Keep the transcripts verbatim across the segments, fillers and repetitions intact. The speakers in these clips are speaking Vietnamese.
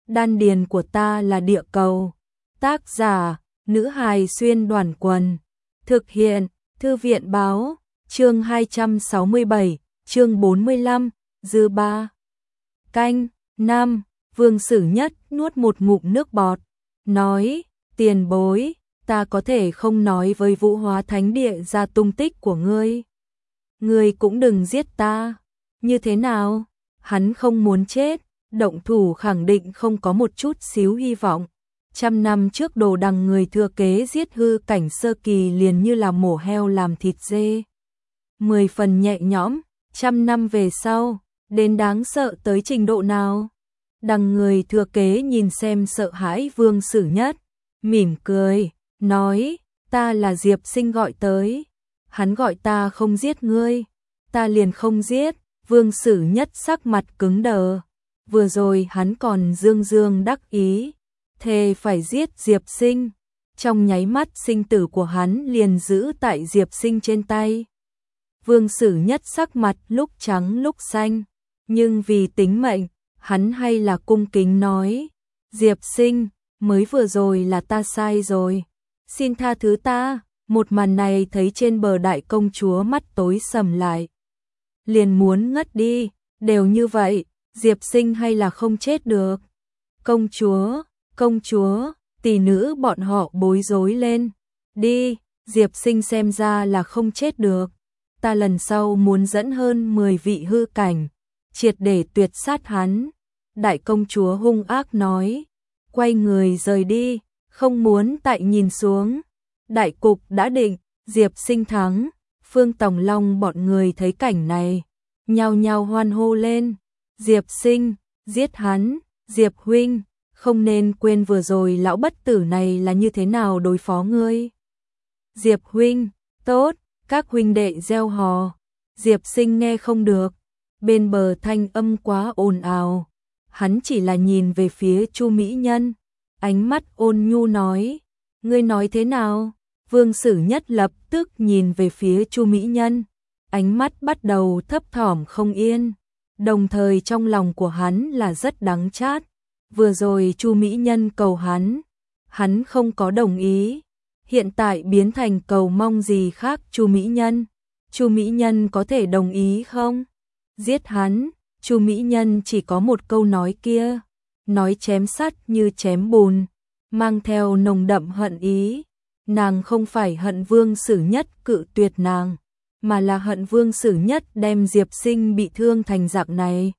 đan điền của ta là địa cầu. Tác giả, nữ hài xuyên đoàn quần. Thực hiện, thư viện báo, chương hai trăm sáu mươi bảy, chương bốn mươi lăm, dư ba. Canh, năm, Vương Sử Nhất nuốt một ngụm nước bọt, nói, tiền bối, ta có thể không nói với Vũ Hóa Thánh Địa ra tung tích của ngươi. Ngươi cũng đừng giết ta. Như thế nào? Hắn không muốn chết, động thủ khẳng định không có một chút xíu hy vọng. Trăm năm trước Đồ Đằng người thừa kế giết hư cảnh sơ kỳ liền như là mổ heo làm thịt dê. Mười phần nhẹ nhõm, trăm năm về sau, đến đáng sợ tới trình độ nào? Đằng người thừa kế nhìn xem sợ hãi Vương Sử Nhất, mỉm cười, nói, ta là Diệp Sinh gọi tới. Hắn gọi ta không giết ngươi, ta liền không giết. Vương Sử Nhất sắc mặt cứng đờ, vừa rồi hắn còn dương dương đắc ý, thề phải giết Diệp Sinh. Trong nháy mắt sinh tử của hắn liền giữ tại Diệp Sinh trên tay. Vương Sử Nhất sắc mặt lúc trắng lúc xanh, nhưng vì tính mệnh, hắn hay là cung kính nói, Diệp Sinh, mới vừa rồi là ta sai rồi, xin tha thứ ta. Một màn này thấy trên bờ đại công chúa mắt tối sầm lại, liền muốn ngất đi. Đều như vậy, Diệp Sinh hay là không chết được. Công chúa, công chúa, tỷ nữ bọn họ bối rối lên. Đi, Diệp Sinh xem ra là không chết được. Ta lần sau muốn dẫn hơn mười vị hư cảnh, triệt để tuyệt sát hắn. Đại công chúa hung ác nói, quay người rời đi, không muốn tại nhìn xuống. Đại cục đã định, Diệp Sinh thắng. Phương Tòng Long bọn người thấy cảnh này, nhao nhao hoan hô lên. Diệp Sinh, giết hắn. Diệp huynh, không nên quên vừa rồi lão bất tử này là như thế nào đối phó ngươi. Diệp huynh, tốt. Các huynh đệ reo hò. Diệp Sinh nghe không được, bên bờ thanh âm quá ồn ào. Hắn chỉ là nhìn về phía Chu Mỹ Nhân, ánh mắt ôn nhu nói, ngươi nói thế nào? Vương Sử Nhất lập tức nhìn về phía Chu Mỹ Nhân, ánh mắt bắt đầu thấp thỏm không yên, đồng thời trong lòng của hắn là rất đắng chát. Vừa rồi Chu Mỹ Nhân cầu hắn, hắn không có đồng ý, hiện tại biến thành cầu mong gì khác Chu Mỹ Nhân. Chu Mỹ Nhân có thể đồng ý không? Giết hắn. Chu Mỹ Nhân chỉ có một câu nói kia, nói chém sắt như chém bùn, mang theo nồng đậm hận ý. Nàng không phải hận Vương Sử Nhất cự tuyệt nàng, mà là hận Vương Sử Nhất đem Diệp Sinh bị thương thành dạng này.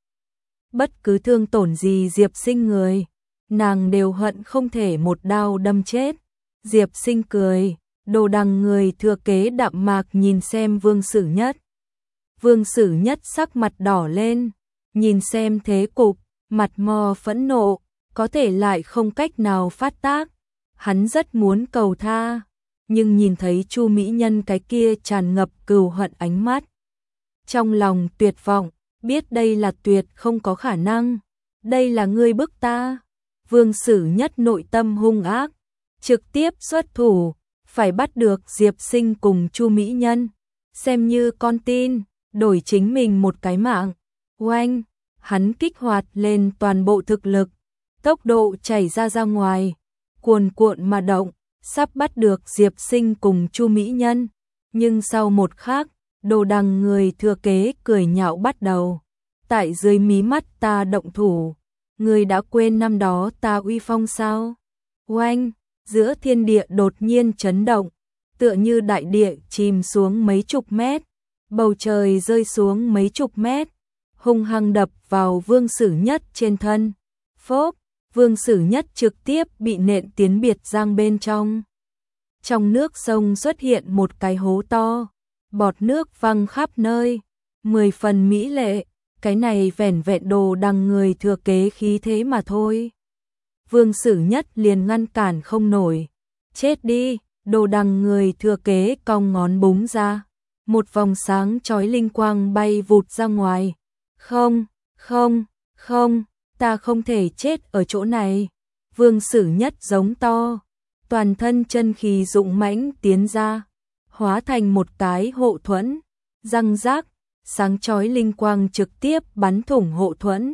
Bất cứ thương tổn gì Diệp Sinh người, nàng đều hận không thể một đao đâm chết. Diệp Sinh cười, Đồ Đằng người thừa kế đạm mạc nhìn xem Vương Sử Nhất. Vương Sử Nhất sắc mặt đỏ lên, nhìn xem thế cục, mặt mò phẫn nộ, có thể lại không cách nào phát tác. Hắn rất muốn cầu tha, nhưng nhìn thấy Chu Mỹ Nhân cái kia tràn ngập cừu hận ánh mắt, trong lòng tuyệt vọng, biết đây là tuyệt không có khả năng. Đây là ngươi bức ta. Vương Sử Nhất nội tâm hung ác, trực tiếp xuất thủ, phải bắt được Diệp Sinh cùng Chu Mỹ Nhân, xem như con tin, đổi chính mình một cái mạng. Oanh, hắn kích hoạt lên toàn bộ thực lực, tốc độ chảy ra ra ngoài, cuồn cuộn mà động, sắp bắt được Diệp Sinh cùng Chu Mỹ Nhân. Nhưng sau một khắc, Đồ Đằng người thừa kế cười nhạo bắt đầu. Tại dưới mí mắt ta động thủ, ngươi đã quên năm đó ta uy phong sao? Oanh, giữa thiên địa đột nhiên chấn động, tựa như đại địa chìm xuống mấy chục mét, bầu trời rơi xuống mấy chục mét, hung hăng đập vào Vương Sử Nhất trên thân. Phốp, Vương Sử Nhất trực tiếp bị nện tiến biệt giang bên trong. Trong nước sông xuất hiện một cái hố to, bọt nước văng khắp nơi, mười phần mỹ lệ. Cái này vẻn vẹn Đồ Đằng người thừa kế khí thế mà thôi. Vương Sử Nhất liền ngăn cản không nổi. Chết đi. Đồ Đằng người thừa kế cong ngón búng ra, một vòng sáng chói linh quang bay vụt ra ngoài. Không, không, không, ta không thể chết ở chỗ này. Vương Sử Nhất giống to, toàn thân chân khí dũng mãnh tiến ra, hóa thành một cái hộ thuẫn, răng rác, sáng chói linh quang trực tiếp bắn thủng hộ thuẫn,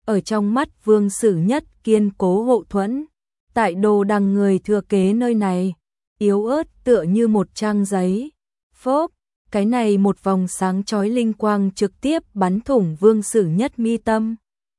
ở trong mắt Vương Sử Nhất kiên cố hộ thuẫn. Tại Đồ Đằng người thừa kế nơi này, yếu ớt tựa như một trang giấy. Phốp, cái này một vòng sáng chói linh quang trực tiếp bắn thủng Vương Sử Nhất mi tâm,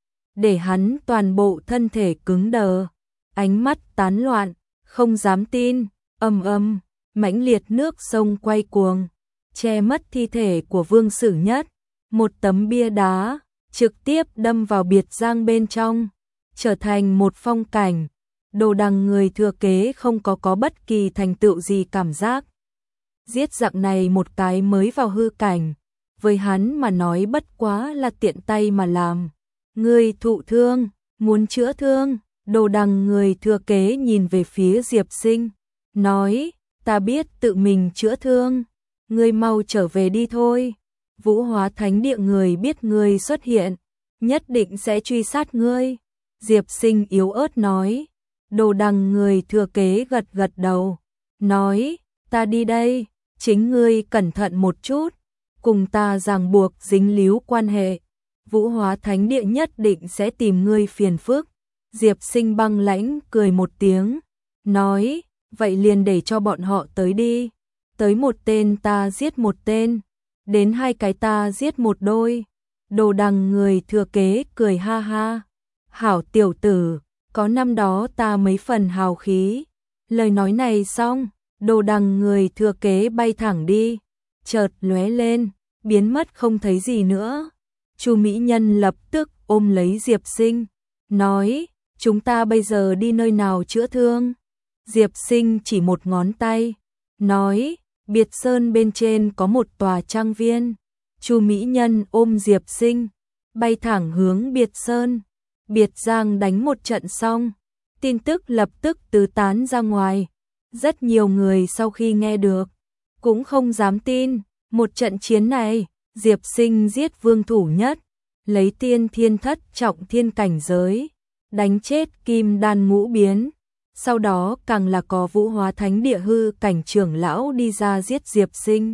để hắn toàn bộ thân thể cứng đờ, ánh mắt tán loạn, không dám tin. Ầm ầm, mãnh liệt nước sông quay cuồng, che mất thi thể của Vương Sử Nhất. Một tấm bia đá trực tiếp đâm vào biệt giang bên trong, trở thành một phong cảnh. Đồ Đằng người thừa kế không có có bất kỳ thành tựu gì cảm giác. Giết giặc này một cái mới vào hư cảnh, với hắn mà nói bất quá là tiện tay mà làm. Người thụ thương, muốn chữa thương. Đồ Đằng người thừa kế nhìn về phía Diệp Sinh, nói, ta biết tự mình chữa thương, ngươi mau trở về đi thôi. Vũ Hóa Thánh Địa người biết ngươi xuất hiện, nhất định sẽ truy sát ngươi. Diệp Sinh yếu ớt nói. Đồ Đằng người thừa kế gật gật đầu, nói, ta đi đây, chính ngươi cẩn thận một chút, cùng ta ràng buộc dính líu quan hệ, Vũ Hóa Thánh Địa nhất định sẽ tìm ngươi phiền phức. Diệp Sinh băng lãnh cười một tiếng, nói, vậy liền để cho bọn họ tới đi, tới một tên ta giết một tên, đến hai cái ta giết một đôi. Đồ Đằng người thừa kế cười ha ha, hảo tiểu tử, có năm đó ta mấy phần hào khí. Lời nói này xong, Đồ Đằng người thừa kế bay thẳng đi, chợt lóe lên, biến mất không thấy gì nữa. Chu Mỹ Nhân lập tức ôm lấy Diệp Sinh, nói, chúng ta bây giờ đi nơi nào chữa thương? Diệp Sinh chỉ một ngón tay, nói, Biệt Sơn bên trên có một tòa trang viên. Chu Mỹ Nhân ôm Diệp Sinh, bay thẳng hướng Biệt Sơn. Biệt Giang đánh một trận xong, tin tức lập tức tứ tán ra ngoài. Rất nhiều người sau khi nghe được, cũng không dám tin. Một trận chiến này, Diệp Sinh giết Vương Thủ Nhất, lấy tiên thiên thất trọng thiên cảnh giới, đánh chết Kim Đan ngũ biến. Sau đó càng là có Vũ Hóa Thánh Địa hư cảnh trưởng lão đi ra giết Diệp Sinh.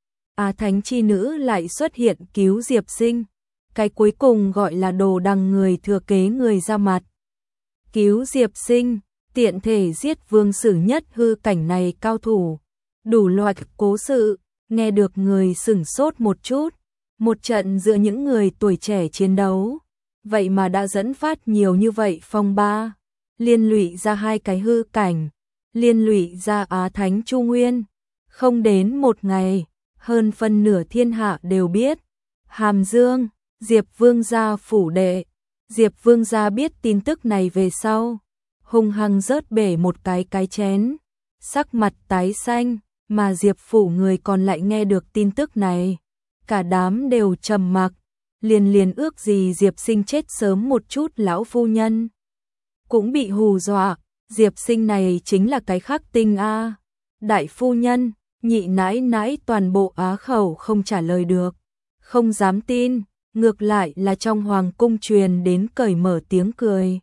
Á Thánh chi nữ lại xuất hiện cứu Diệp Sinh. Cái cuối cùng gọi là Đồ Đằng người thừa kế người ra mặt, cứu Diệp Sinh, tiện thể giết Vương Sử Nhất hư cảnh này cao thủ. Đủ loại cố sự, nghe được người sửng sốt một chút. Một trận giữa những người tuổi trẻ chiến đấu, vậy mà đã dẫn phát nhiều như vậy phong ba, liên lụy ra hai cái hư cảnh, liên lụy ra Á Thánh Chu Nguyên. Không đến một ngày, hơn phân nửa thiên hạ đều biết. Hàm Dương, Diệp Vương gia phủ đệ. Diệp Vương gia biết tin tức này về sau, hung hăng rớt bể một cái cái chén, sắc mặt tái xanh, mà Diệp phủ người còn lại nghe được tin tức này, cả đám đều trầm mặc, liền liền ước gì Diệp Sinh chết sớm một chút. Lão phu nhân cũng bị hù dọa, Diệp Sinh này chính là cái khắc tinh a. Đại phu nhân, nhị nãi nãi toàn bộ á khẩu không trả lời được, không dám tin. Ngược lại là trong hoàng cung truyền đến cởi mở tiếng cười,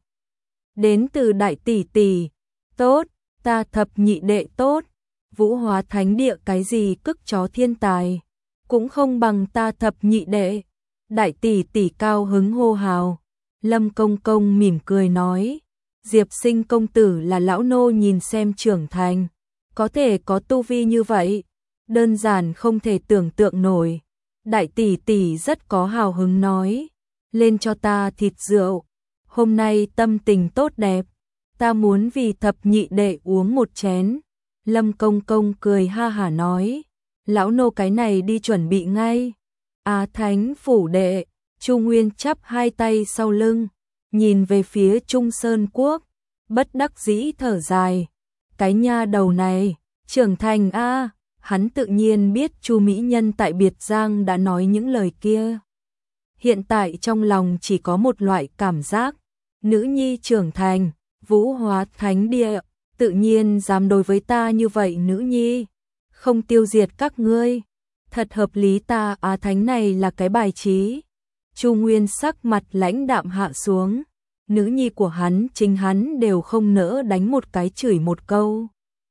đến từ đại tỷ tỷ, tốt, ta thập nhị đệ tốt. Vũ Hóa Thánh Địa cái gì cức chó thiên tài, cũng không bằng ta thập nhị đệ. Đại tỷ tỷ cao hứng hô hào. Lâm Công Công mỉm cười nói, Diệp Sinh công tử là lão nô nhìn xem trưởng thành, có thể có tu vi như vậy, đơn giản không thể tưởng tượng nổi. Đại tỷ tỷ rất có hào hứng nói, lên cho ta thịt rượu, hôm nay tâm tình tốt đẹp, ta muốn vì thập nhị đệ uống một chén. Lâm Công Công cười ha hả nói, lão nô cái này đi chuẩn bị ngay. Á Thánh phủ đệ, Chu Nguyên chắp hai tay sau lưng, nhìn về phía Trung Sơn Quốc, bất đắc dĩ thở dài, cái nha đầu này, trưởng thành a. Hắn tự nhiên biết Chu Mỹ Nhân tại Biệt Giang đã nói những lời kia. Hiện tại trong lòng chỉ có một loại cảm giác, nữ nhi trưởng thành, Vũ Hóa Thánh Địa, tự nhiên dám đối với ta như vậy nữ nhi, không tiêu diệt các ngươi. Thật hợp lý, ta Á Thánh này là cái bài trí. Chu Nguyên sắc mặt lãnh đạm hạ xuống, nữ nhi của hắn chính hắn đều không nỡ đánh một cái chửi một câu.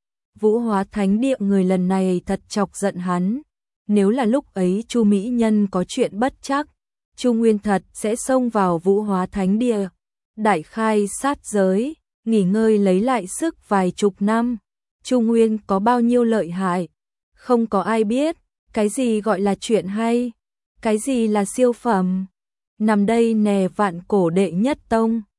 Vũ Hóa Thánh Địa người lần này thật chọc giận hắn, nếu là lúc ấy Chu Mỹ Nhân có chuyện bất trắc, Chu Nguyên thật sẽ xông vào Vũ Hóa Thánh Địa, đại khai sát giới, nghỉ ngơi lấy lại sức vài chục năm. Chu Nguyên có bao nhiêu lợi hại, không có ai biết, cái gì gọi là chuyện hay, cái gì là siêu phẩm. Nằm đây nè vạn cổ đệ nhất tông.